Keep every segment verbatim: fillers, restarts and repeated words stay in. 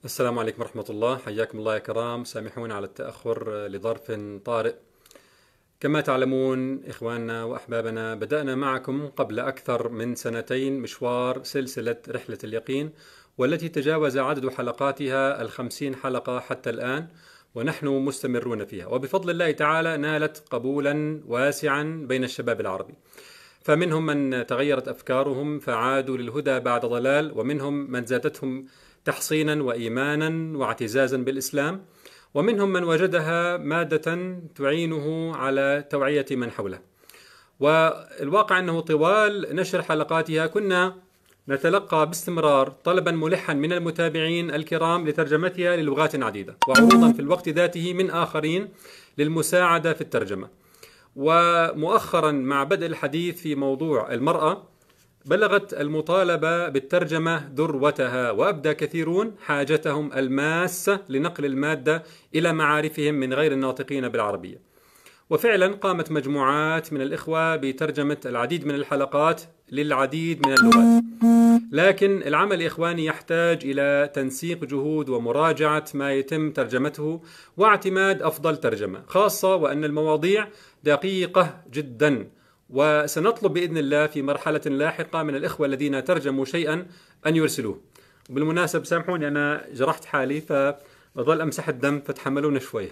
السلام عليكم ورحمة الله، حياكم الله يا كرام. سامحونا على التأخر لظرف طارئ. كما تعلمون إخواننا وأحبابنا، بدأنا معكم قبل أكثر من سنتين مشوار سلسلة رحلة اليقين، والتي تجاوز عدد حلقاتها الخمسين حلقة حتى الآن، ونحن مستمرون فيها، وبفضل الله تعالى نالت قبولا واسعا بين الشباب العربي. فمنهم من تغيرت أفكارهم فعادوا للهدى بعد ضلال، ومنهم من زادتهم تحصينا وإيمانا واعتزازا بالإسلام، ومنهم من وجدها مادة تعينه على توعية من حوله. والواقع أنه طوال نشر حلقاتها كنا نتلقى باستمرار طلبا ملحا من المتابعين الكرام لترجمتها للغات عديدة، وعروضا في الوقت ذاته من آخرين للمساعدة في الترجمة. ومؤخرا مع بدء الحديث في موضوع المرأة بلغت المطالبة بالترجمة ذروتها، وأبدى كثيرون حاجتهم الماسة لنقل المادة إلى معارفهم من غير الناطقين بالعربية. وفعلا قامت مجموعات من الإخوة بترجمة العديد من الحلقات للعديد من اللغات، لكن العمل يا إخواني يحتاج إلى تنسيق جهود ومراجعة ما يتم ترجمته واعتماد أفضل ترجمة، خاصة وأن المواضيع دقيقة جدا. وسنطلب بإذن الله في مرحلة لاحقة من الإخوة الذين ترجموا شيئا أن يرسلوه. بالمناسبة سامحوني أنا جرحت حالي فبظل أمسح الدم فتحملونا شوي.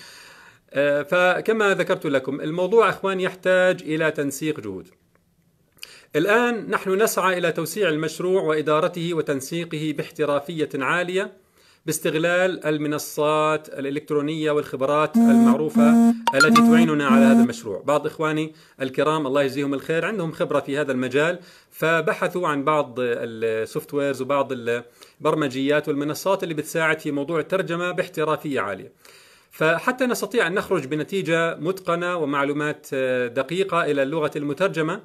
فكما ذكرت لكم الموضوع أخوان يحتاج إلى تنسيق جهود. الآن نحن نسعى إلى توسيع المشروع وإدارته وتنسيقه باحترافية عالية باستغلال المنصات الإلكترونية والخبرات المعروفة التي تعيننا على هذا المشروع. بعض إخواني الكرام الله يجزيهم الخير عندهم خبرة في هذا المجال، فبحثوا عن بعض السوفت ويرز وبعض البرمجيات والمنصات اللي بتساعد في موضوع الترجمة باحترافية عالية. فحتى نستطيع أن نخرج بنتيجة متقنة ومعلومات دقيقة إلى اللغة المترجمة،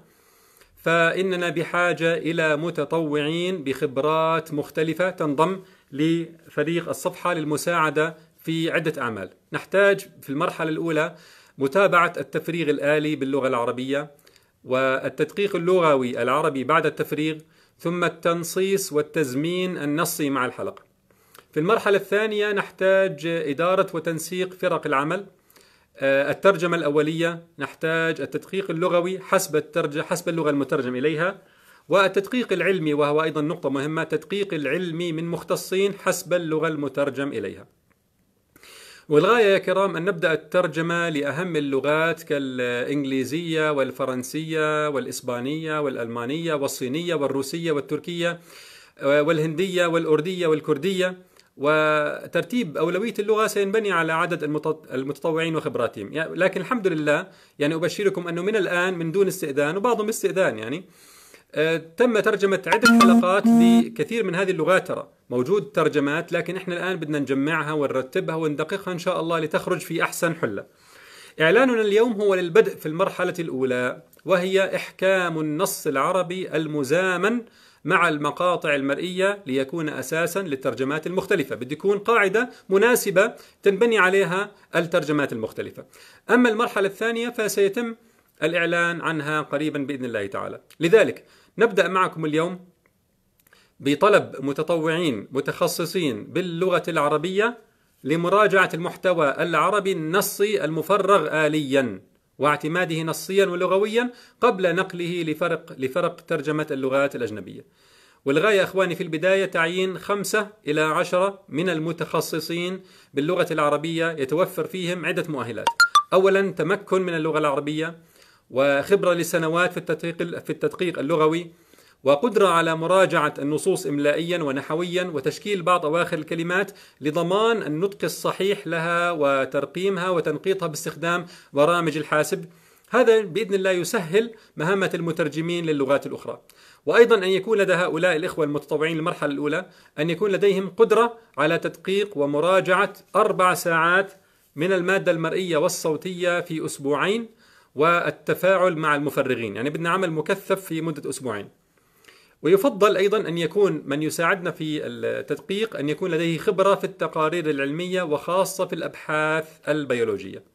فإننا بحاجة إلى متطوعين بخبرات مختلفة تنضم لفريق الصفحة للمساعدة في عدة أعمال. نحتاج في المرحلة الأولى متابعة التفريغ الآلي باللغة العربية، والتدقيق اللغوي العربي بعد التفريغ، ثم التنصيص والتزمين النصي مع الحلقة. في المرحلة الثانية نحتاج إدارة وتنسيق فرق العمل. الترجمة الأولية نحتاج التدقيق اللغوي حسب الترج... حسب اللغة المترجم إليها، والتدقيق العلمي وهو أيضا نقطة مهمة، التدقيق العلمي من مختصين حسب اللغة المترجم إليها. والغاية يا كرام أن نبدأ الترجمة لأهم اللغات كالإنجليزية والفرنسية والإسبانية والألمانية والصينية والروسية والتركية والهندية والأردية والكردية، وترتيب أولوية اللغة سينبني على عدد المتطوعين وخبراتهم. لكن الحمد لله يعني أبشركم أنه من الآن من دون استئذان وبعضهم استئذان يعني تم ترجمة عدة حلقات لكثير من هذه اللغات. ترى موجود ترجمات، لكن احنا الآن بدنا نجمعها ونرتبها وندققها إن شاء الله لتخرج في أحسن حلة. إعلاننا اليوم هو للبدء في المرحلة الأولى، وهي إحكام النص العربي المزامن مع المقاطع المرئية ليكون أساسا للترجمات المختلفة. بده يكون قاعدة مناسبة تنبني عليها الترجمات المختلفة. أما المرحلة الثانية فسيتم الإعلان عنها قريبا بإذن الله تعالى. لذلك نبدأ معكم اليوم بطلب متطوعين متخصصين باللغة العربية لمراجعة المحتوى العربي النصي المفرغ آليا واعتماده نصيا ولغويا قبل نقله لفرق لفرق ترجمة اللغات الأجنبية. والغاية أخواني في البداية تعيين خمسة إلى عشرة من المتخصصين باللغة العربية يتوفر فيهم عدة مؤهلات. أولا تمكن من اللغة العربية، وخبرة لسنوات في التدقيق في التدقيق اللغوي، وقدرة على مراجعة النصوص إملائيا ونحويا وتشكيل بعض أواخر الكلمات لضمان النطق الصحيح لها وترقيمها وتنقيطها باستخدام برامج الحاسب. هذا بإذن الله يسهل مهمة المترجمين للغات الأخرى. وأيضا أن يكون لدى هؤلاء الإخوة المتطوعين للمرحلة الأولى أن يكون لديهم قدرة على تدقيق ومراجعة أربع ساعات من المادة المرئية والصوتية في أسبوعين، والتفاعل مع المفرغين، يعني بدنا عمل مكثف في مدة أسبوعين. ويفضل أيضا أن يكون من يساعدنا في التدقيق أن يكون لديه خبرة في التقارير العلمية وخاصة في الأبحاث البيولوجية.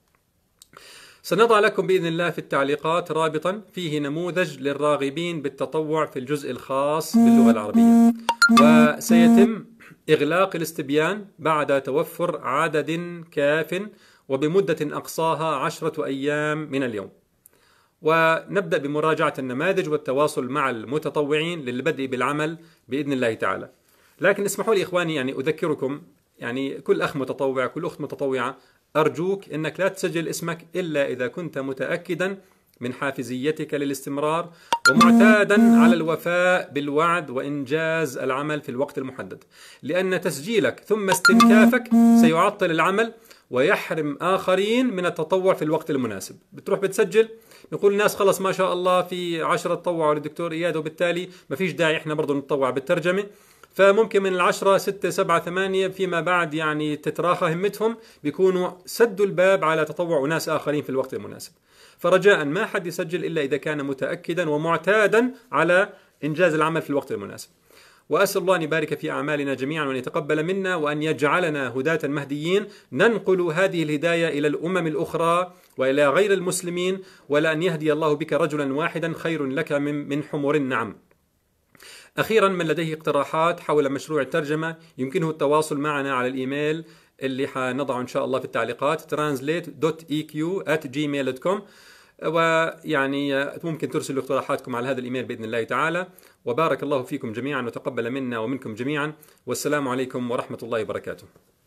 سنضع لكم بإذن الله في التعليقات رابطا فيه نموذج للراغبين بالتطوع في الجزء الخاص باللغة العربية، وسيتم إغلاق الاستبيان بعد توفر عدد كاف وبمدة أقصاها عشرة أيام من اليوم. ونبدأ بمراجعة النماذج والتواصل مع المتطوعين للبدء بالعمل بإذن الله تعالى. لكن اسمحوا لي إخواني يعني أذكركم، يعني كل أخ متطوع كل أخت متطوعة، أرجوك أنك لا تسجل اسمك إلا إذا كنت متأكدا من حافزيتك للاستمرار ومعتادا على الوفاء بالوعد وإنجاز العمل في الوقت المحدد، لأن تسجيلك ثم استنكافك سيعطل العمل ويحرم آخرين من التطوع في الوقت المناسب. بتروح بتسجل، بيقول الناس خلص ما شاء الله في عشرة تطوعوا للدكتور إياد، وبالتالي ما فيش داعي إحنا برضو نتطوع بالترجمة. فممكن من العشرة ستة سبعة ثمانية فيما بعد يعني تتراخى همتهم، بيكونوا سدوا الباب على تطوع ناس آخرين في الوقت المناسب. فرجاء ما حد يسجل إلا إذا كان متأكدا ومعتادا على إنجاز العمل في الوقت المناسب. وأسأل الله أن يبارك في أعمالنا جميعا وأن يتقبل منا وأن يجعلنا هداة مهديين ننقل هذه الهداية إلى الأمم الأخرى وإلى غير المسلمين، ولأن يهدي الله بك رجلا واحدا خير لك من من حمر النعم. أخيرا، من لديه اقتراحات حول مشروع الترجمة يمكنه التواصل معنا على الإيميل اللي حنضعه إن شاء الله في التعليقات translate دوت إي كيو آت جيميل دوت كوم، ويعني ممكن ترسلوا اقتراحاتكم على هذا الإيميل بإذن الله تعالى. وبارك الله فيكم جميعا وتقبل منا ومنكم جميعا، والسلام عليكم ورحمة الله وبركاته.